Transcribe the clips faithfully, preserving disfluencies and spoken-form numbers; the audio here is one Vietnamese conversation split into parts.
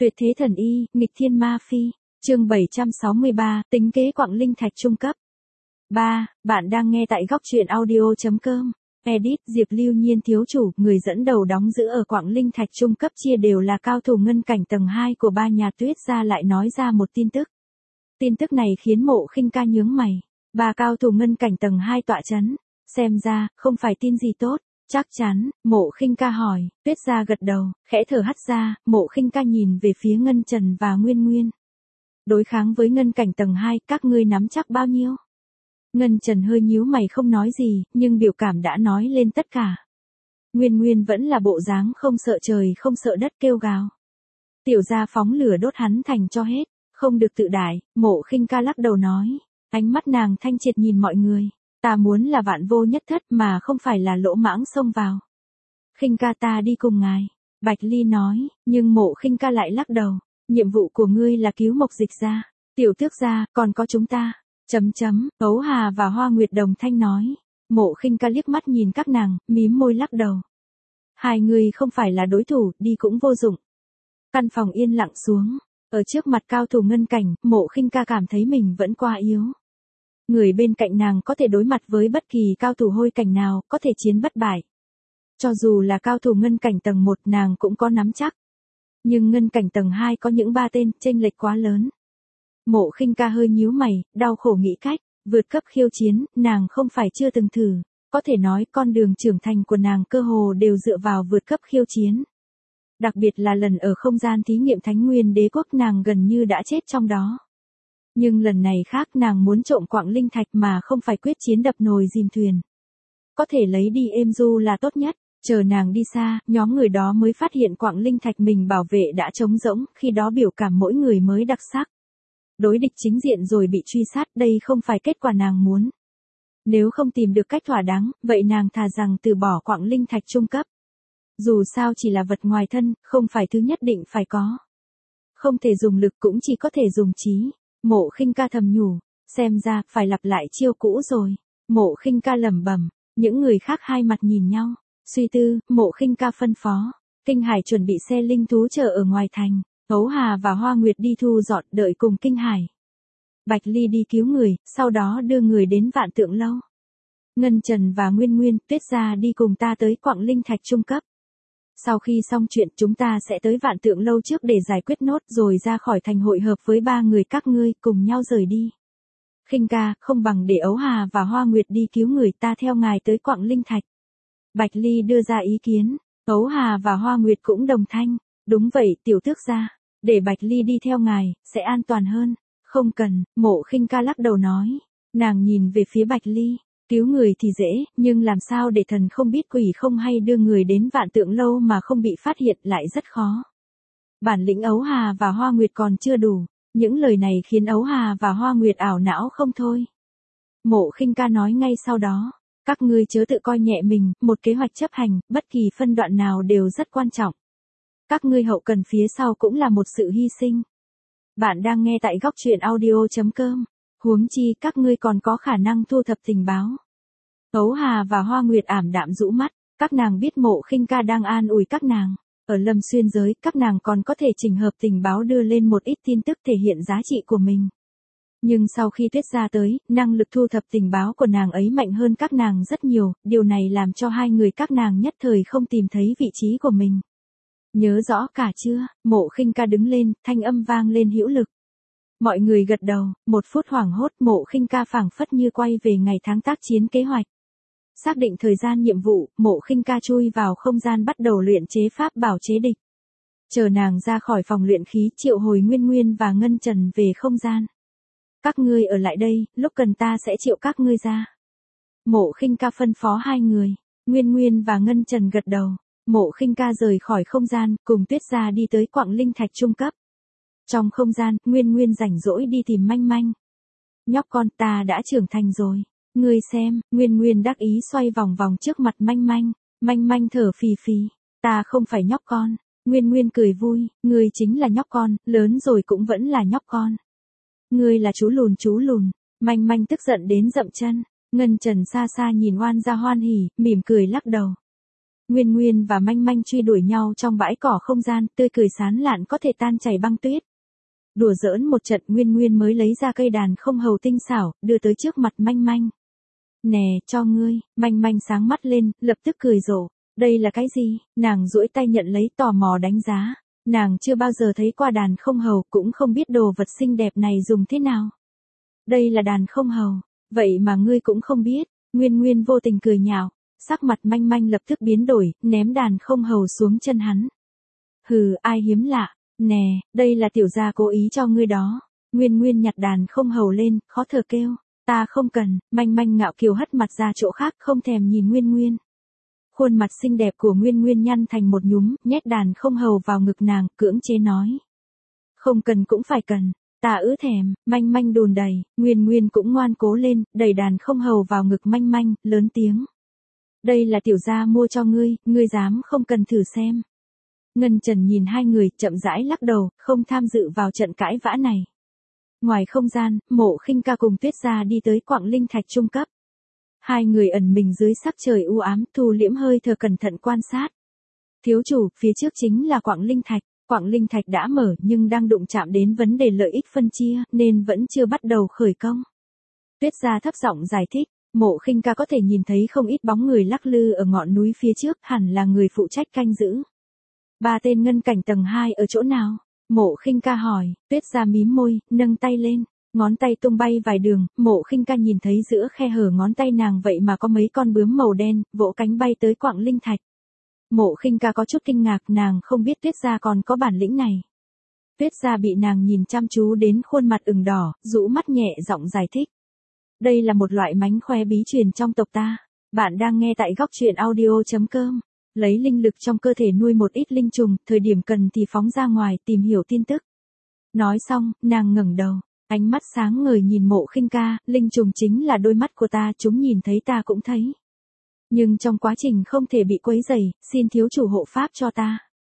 Tuyệt thế thần y, nghịch thiên ma phi. Chương bảy trăm sáu mươi ba, tính kế quặng linh thạch trung cấp. ba. Bạn đang nghe tại góc truyện audio chấm com. Edit Diệp Lưu Nhiên thiếu chủ, người dẫn đầu đóng giữ ở quặng linh thạch trung cấp chia đều là cao thủ ngân cảnh tầng hai của ba nhà Tuyết gia lại nói ra một tin tức. Tin tức này khiến Mộ Khinh Ca nhướng mày. Ba cao thủ ngân cảnh tầng hai tọa chấn, xem ra không phải tin gì tốt. Chắc chắn, Mộ Khinh Ca hỏi. Tuyết gia gật đầu, khẽ thở hắt ra. Mộ Khinh Ca nhìn về phía Ngân Trần và Nguyên Nguyên. Đối kháng với ngân cảnh tầng hai, các ngươi nắm chắc bao nhiêu? Ngân Trần hơi nhíu mày không nói gì, nhưng biểu cảm đã nói lên tất cả. Nguyên Nguyên vẫn là bộ dáng không sợ trời không sợ đất kêu gào. Tiểu gia phóng lửa đốt hắn thành cho hết, không được tự đại. Mộ Khinh Ca lắc đầu nói, ánh mắt nàng thanh triệt nhìn mọi người. Ta muốn là vạn vô nhất thất mà không phải là lỗ mãng xông vào. Khinh ca ta đi cùng ngài. Bạch Ly nói, nhưng Mộ Khinh Ca lại lắc đầu. Nhiệm vụ của ngươi là cứu Mộc Dịch gia, Tiểu Tước gia, còn có chúng ta. Chấm chấm, Ấu Hà và Hoa Nguyệt đồng thanh nói. Mộ Khinh Ca liếc mắt nhìn các nàng, mím môi lắc đầu. Hai người không phải là đối thủ, đi cũng vô dụng. Căn phòng yên lặng xuống. Ở trước mặt cao thủ ngân cảnh, Mộ Khinh Ca cảm thấy mình vẫn quá yếu. Người bên cạnh nàng có thể đối mặt với bất kỳ cao thủ hôi cảnh nào, có thể chiến bất bại. Cho dù là cao thủ ngân cảnh tầng một nàng cũng có nắm chắc. Nhưng ngân cảnh tầng hai có những ba tên, chênh lệch quá lớn. Mộ Khinh Ca hơi nhíu mày, đau khổ nghĩ cách, vượt cấp khiêu chiến, nàng không phải chưa từng thử. Có thể nói con đường trưởng thành của nàng cơ hồ đều dựa vào vượt cấp khiêu chiến. Đặc biệt là lần ở không gian thí nghiệm Thánh Nguyên Đế Quốc nàng gần như đã chết trong đó. Nhưng lần này khác, nàng muốn trộm quặng linh thạch mà không phải quyết chiến đập nồi dìm thuyền. Có thể lấy đi êm du là tốt nhất. Chờ nàng đi xa, nhóm người đó mới phát hiện quặng linh thạch mình bảo vệ đã trống rỗng, khi đó biểu cảm mỗi người mới đặc sắc. Đối địch chính diện rồi bị truy sát, đây không phải kết quả nàng muốn. Nếu không tìm được cách thỏa đáng, vậy nàng thà rằng từ bỏ quặng linh thạch trung cấp. Dù sao chỉ là vật ngoài thân, không phải thứ nhất định phải có. Không thể dùng lực cũng chỉ có thể dùng trí. Mộ Khinh Ca thầm nhủ, xem ra phải lặp lại chiêu cũ rồi. Mộ Khinh Ca lẩm bẩm, những người khác hai mặt nhìn nhau. Suy tư, Mộ Khinh Ca phân phó. Kinh Hải chuẩn bị xe linh thú chờ ở ngoài thành. Ấu Hà và Hoa Nguyệt đi thu dọn đợi cùng Kinh Hải. Bạch Ly đi cứu người, sau đó đưa người đến Vạn Tượng Lâu. Ngân Trần và Nguyên Nguyên, Tuyết gia đi cùng ta tới quặng linh thạch trung cấp. Sau khi xong chuyện chúng ta sẽ tới Vạn Tượng Lâu trước để giải quyết nốt rồi ra khỏi thành hội hợp với ba người các ngươi cùng nhau rời đi. Khinh ca, không bằng để Ấu Hà và Hoa Nguyệt đi cứu người, ta theo ngài tới quặng linh thạch. Bạch Ly đưa ra ý kiến, Ấu Hà và Hoa Nguyệt cũng đồng thanh, đúng vậy Tiểu Tước gia, để Bạch Ly đi theo ngài, sẽ an toàn hơn. Không cần, Mộ Khinh Ca lắc đầu nói, nàng nhìn về phía Bạch Ly, cứu người thì dễ, nhưng làm sao để thần không biết quỷ không hay đưa người đến Vạn Tượng Lâu mà không bị phát hiện lại rất khó. Bản lĩnh Ấu Hà và Hoa Nguyệt còn chưa đủ, những lời này khiến Ấu Hà và Hoa Nguyệt ảo não không thôi. Mộ Khinh Ca nói ngay sau đó. Các ngươi chớ tự coi nhẹ mình, một kế hoạch chấp hành, bất kỳ phân đoạn nào đều rất quan trọng. Các ngươi hậu cần phía sau cũng là một sự hy sinh. Bạn đang nghe tại góc truyện audio chấm com. Huống chi các ngươi còn có khả năng thu thập tình báo. Ấu Hà và Hoa Nguyệt ảm đạm rũ mắt, các nàng biết Mộ Khinh Ca đang an ủi các nàng. Ở Lâm Xuyên giới, các nàng còn có thể chỉnh hợp tình báo đưa lên một ít tin tức thể hiện giá trị của mình. Nhưng sau khi Tuyết gia tới, năng lực thu thập tình báo của nàng ấy mạnh hơn các nàng rất nhiều, điều này làm cho hai người các nàng nhất thời không tìm thấy vị trí của mình. Nhớ rõ cả chưa? Mộ Khinh Ca đứng lên, thanh âm vang lên hữu lực. Mọi người gật đầu, một phút hoảng hốt, Mộ Khinh Ca phảng phất như quay về ngày tháng tác chiến kế hoạch. Xác định thời gian nhiệm vụ, Mộ Khinh Ca chui vào không gian bắt đầu luyện chế pháp bảo chế địch. Chờ nàng ra khỏi phòng luyện khí, triệu hồi Nguyên Nguyên và Ngân Trần về không gian. Các ngươi ở lại đây, lúc cần ta sẽ triệu các ngươi ra. Mộ Khinh Ca phân phó hai người, Nguyên Nguyên và Ngân Trần gật đầu. Mộ Khinh Ca rời khỏi không gian, cùng Tuyết gia đi tới quặng linh thạch trung cấp. Trong không gian, Nguyên Nguyên rảnh rỗi đi tìm Manh Manh. Nhóc con, ta đã trưởng thành rồi. Ngươi xem, Nguyên Nguyên đắc ý xoay vòng vòng trước mặt Manh Manh. Manh Manh thở phì phì, ta không phải nhóc con. Nguyên Nguyên cười vui, ngươi chính là nhóc con, lớn rồi cũng vẫn là nhóc con. Ngươi là chú lùn chú lùn. Manh Manh tức giận đến dậm chân. Ngân Trần xa xa nhìn Oan gia hoan hỉ, mỉm cười lắc đầu. Nguyên Nguyên và Manh Manh truy đuổi nhau trong bãi cỏ không gian, tươi cười sán lạn có thể tan chảy băng tuyết. Đùa giỡn một trận, Nguyên Nguyên mới lấy ra cây đàn không hầu tinh xảo, đưa tới trước mặt Manh Manh. Nè, cho ngươi. Manh Manh sáng mắt lên, lập tức cười rộ. Đây là cái gì? Nàng duỗi tay nhận lấy, tò mò đánh giá. Nàng chưa bao giờ thấy qua đàn không hầu, cũng không biết đồ vật xinh đẹp này dùng thế nào. Đây là đàn không hầu. Vậy mà ngươi cũng không biết. Nguyên Nguyên vô tình cười nhạo. Sắc mặt Manh Manh lập tức biến đổi, ném đàn không hầu xuống chân hắn. Hừ, ai hiếm lạ. Nè, đây là tiểu gia cố ý cho ngươi đó. Nguyên Nguyên nhặt đàn không hầu lên, khó thở kêu. Ta không cần. Manh Manh ngạo kiều hất mặt ra chỗ khác, không thèm nhìn Nguyên Nguyên. Khuôn mặt xinh đẹp của Nguyên Nguyên nhăn thành một nhúm, nhét đàn không hầu vào ngực nàng, cưỡng chế nói. Không cần cũng phải cần. Ta ứ thèm. Manh Manh đùn đầy. Nguyên Nguyên cũng ngoan cố lên, đẩy đàn không hầu vào ngực Manh Manh, lớn tiếng. Đây là tiểu gia mua cho ngươi, ngươi dám không cần thử xem. Ngân Trần nhìn hai người, chậm rãi lắc đầu, không tham dự vào trận cãi vã này. Ngoài không gian, Mộ Khinh Ca cùng Tuyết Gia đi tới Quặng Linh Thạch trung cấp. Hai người ẩn mình dưới sắc trời u ám, thu liễm hơi thở cẩn thận quan sát. Thiếu chủ, phía trước chính là Quặng Linh Thạch. Quặng Linh Thạch đã mở nhưng đang đụng chạm đến vấn đề lợi ích phân chia, nên vẫn chưa bắt đầu khởi công. Tuyết Gia thấp giọng giải thích. Mộ Khinh Ca có thể nhìn thấy không ít bóng người lắc lư ở ngọn núi phía trước, hẳn là người phụ trách canh giữ. Ba tên ngân cảnh tầng hai ở chỗ nào? Mộ Khinh Ca hỏi. Tuyết Gia mím môi, nâng tay lên, ngón tay tung bay vài đường. Mộ Khinh Ca nhìn thấy giữa khe hở ngón tay nàng vậy mà có mấy con bướm màu đen, vỗ cánh bay tới Quặng Linh Thạch. Mộ Khinh Ca có chút kinh ngạc, nàng không biết Tuyết Gia còn có bản lĩnh này. Tuyết Gia bị nàng nhìn chăm chú đến khuôn mặt ửng đỏ, rũ mắt nhẹ giọng giải thích. Đây là một loại mánh khóe bí truyền trong tộc ta. Bạn đang nghe tại góc truyện audio chấm com. Lấy linh lực trong cơ thể nuôi một ít linh trùng, thời điểm cần thì phóng ra ngoài tìm hiểu tin tức. Nói xong, nàng ngẩng đầu, ánh mắt sáng ngời nhìn Mộ Khinh Ca, linh trùng chính là đôi mắt của ta, chúng nhìn thấy ta cũng thấy. Nhưng trong quá trình không thể bị quấy rầy, xin thiếu chủ hộ pháp cho ta.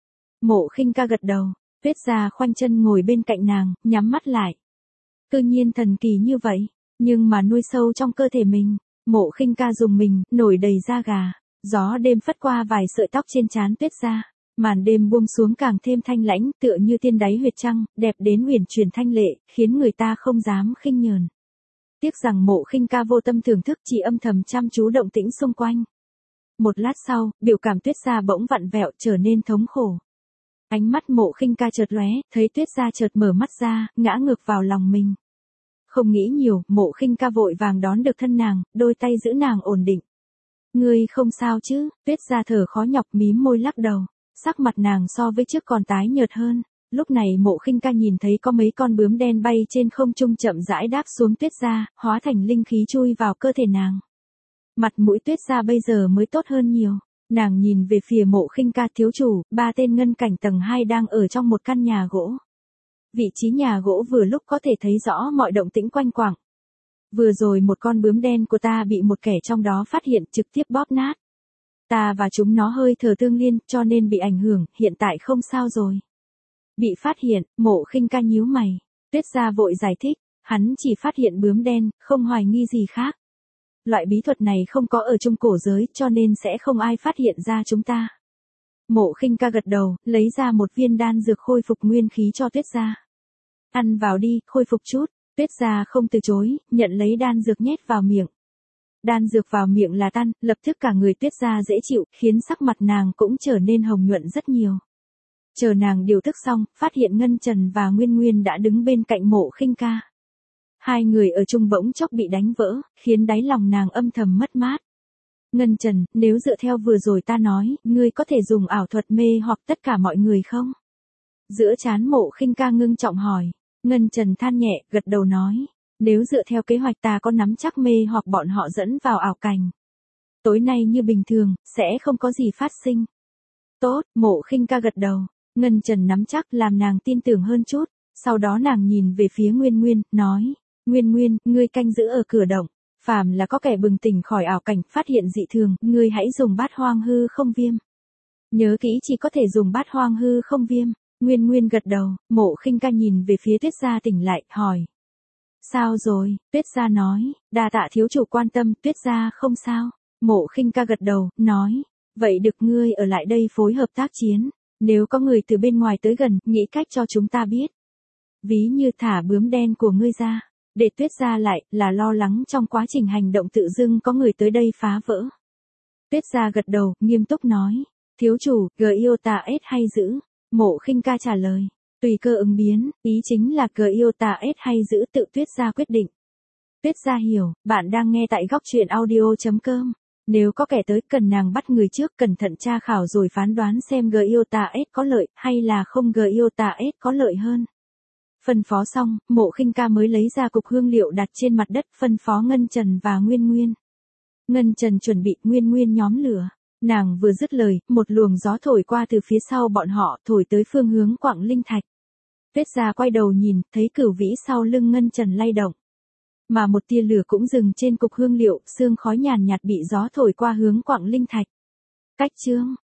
Mộ Khinh Ca gật đầu, Tuyết Gia khoanh chân ngồi bên cạnh nàng, nhắm mắt lại. Tự nhiên thần kỳ như vậy. Nhưng mà nuôi sâu trong cơ thể mình. Mộ Khinh Ca dùng mình, nổi đầy da gà. Gió đêm phất qua vài sợi tóc trên trán Tuyết Gia. Màn đêm buông xuống càng thêm thanh lãnh, tựa như tiên đáy huyệt trăng, đẹp đến huyền truyền thanh lệ, khiến người ta không dám khinh nhờn. Tiếc rằng Mộ Khinh Ca vô tâm thưởng thức, chỉ âm thầm chăm chú động tĩnh xung quanh. Một lát sau, biểu cảm Tuyết Gia bỗng vặn vẹo, trở nên thống khổ. Ánh mắt Mộ Khinh Ca chợt lóe, thấy Tuyết Gia chợt mở mắt ra, ngã ngược vào lòng mình. Không nghĩ nhiều, Mộ Khinh Ca vội vàng đón được thân nàng, đôi tay giữ nàng ổn định. Ngươi không sao chứ? Tuyết Gia thở khó nhọc, mím môi lắc đầu. Sắc mặt nàng so với trước còn tái nhợt hơn. Lúc này Mộ Khinh Ca nhìn thấy có mấy con bướm đen bay trên không trung chậm rãi đáp xuống Tuyết Gia, hóa thành linh khí chui vào cơ thể nàng. Mặt mũi Tuyết Gia bây giờ mới tốt hơn nhiều. Nàng nhìn về phía Mộ Khinh Ca, thiếu chủ, ba tên ngân cảnh tầng hai đang ở trong một căn nhà gỗ. Vị trí nhà gỗ vừa lúc có thể thấy rõ mọi động tĩnh quanh quẩn. Vừa rồi một con bướm đen của ta bị một kẻ trong đó phát hiện, trực tiếp bóp nát. Ta và chúng nó hơi thở tương liên, cho nên bị ảnh hưởng, hiện tại không sao rồi. Bị phát hiện, Mộ Khinh Ca nhíu mày. Tuyết Gia vội giải thích, hắn chỉ phát hiện bướm đen, không hoài nghi gì khác. Loại bí thuật này không có ở trung cổ giới, cho nên sẽ không ai phát hiện ra chúng ta. Mộ Khinh Ca gật đầu, lấy ra một viên đan dược khôi phục nguyên khí cho Tuyết Gia. Ăn vào đi, khôi phục chút. Tuyết Gia không từ chối, nhận lấy đan dược nhét vào miệng. Đan dược vào miệng là tan, lập tức cả người Tuyết Gia dễ chịu, khiến sắc mặt nàng cũng trở nên hồng nhuận rất nhiều. Chờ nàng điều tức xong, phát hiện Ngân Trần và Nguyên Nguyên đã đứng bên cạnh Mộ Khinh Ca. Hai người ở chung bỗng chốc bị đánh vỡ, khiến đáy lòng nàng âm thầm mất mát. Ngân Trần, nếu dựa theo vừa rồi ta nói, ngươi có thể dùng ảo thuật mê hoặc tất cả mọi người không? Giữa trán Mộ Khinh Ca ngưng trọng hỏi. Ngân Trần than nhẹ, gật đầu nói. Nếu dựa theo kế hoạch ta có nắm chắc mê hoặc bọn họ dẫn vào ảo cảnh. Tối nay như bình thường, sẽ không có gì phát sinh. Tốt, Mộ Khinh Ca gật đầu. Ngân Trần nắm chắc làm nàng tin tưởng hơn chút. Sau đó nàng nhìn về phía Nguyên Nguyên, nói. Nguyên Nguyên, ngươi canh giữ ở cửa động. Phàm là có kẻ bừng tỉnh khỏi ảo cảnh, phát hiện dị thường, ngươi hãy dùng bát hoang hư không viêm. Nhớ kỹ chỉ có thể dùng bát hoang hư không viêm. Nguyên Nguyên gật đầu, Mộ Khinh Ca nhìn về phía Tuyết Gia tỉnh lại, hỏi. Sao rồi? Tuyết Gia nói, đa tạ thiếu chủ quan tâm, Tuyết Gia không sao. Mộ Khinh Ca gật đầu, nói. Vậy được, ngươi ở lại đây phối hợp tác chiến. Nếu có người từ bên ngoài tới gần, nghĩ cách cho chúng ta biết. Ví như thả bướm đen của ngươi ra. Để Tuyết Gia lại, là lo lắng trong quá trình hành động tự dưng có người tới đây phá vỡ. Tuyết Gia gật đầu, nghiêm túc nói. Thiếu chủ, Giota S hay giữ? Mộ Khinh Ca trả lời. Tùy cơ ứng biến, ý chính là Giota S hay giữ tự Tuyết Gia quyết định. Tuyết Gia hiểu, bạn đang nghe tại góc truyện audio.com. Nếu có kẻ tới cần nàng bắt người trước, cẩn thận tra khảo rồi phán đoán xem Giota S có lợi hay là không Giota S có lợi hơn. Phân phó xong, Mộ Khinh Ca mới lấy ra cục hương liệu đặt trên mặt đất, phân phó Ngân Trần và Nguyên Nguyên. Ngân Trần chuẩn bị, Nguyên Nguyên nhóm lửa. Nàng vừa dứt lời, một luồng gió thổi qua từ phía sau bọn họ, thổi tới phương hướng Quặng Linh Thạch. Tuyết Gia quay đầu nhìn, thấy Cửu Vĩ sau lưng Ngân Trần lay động. Mà một tia lửa cũng dừng trên cục hương liệu, sương khói nhàn nhạt bị gió thổi qua hướng Quặng Linh Thạch. Cách chương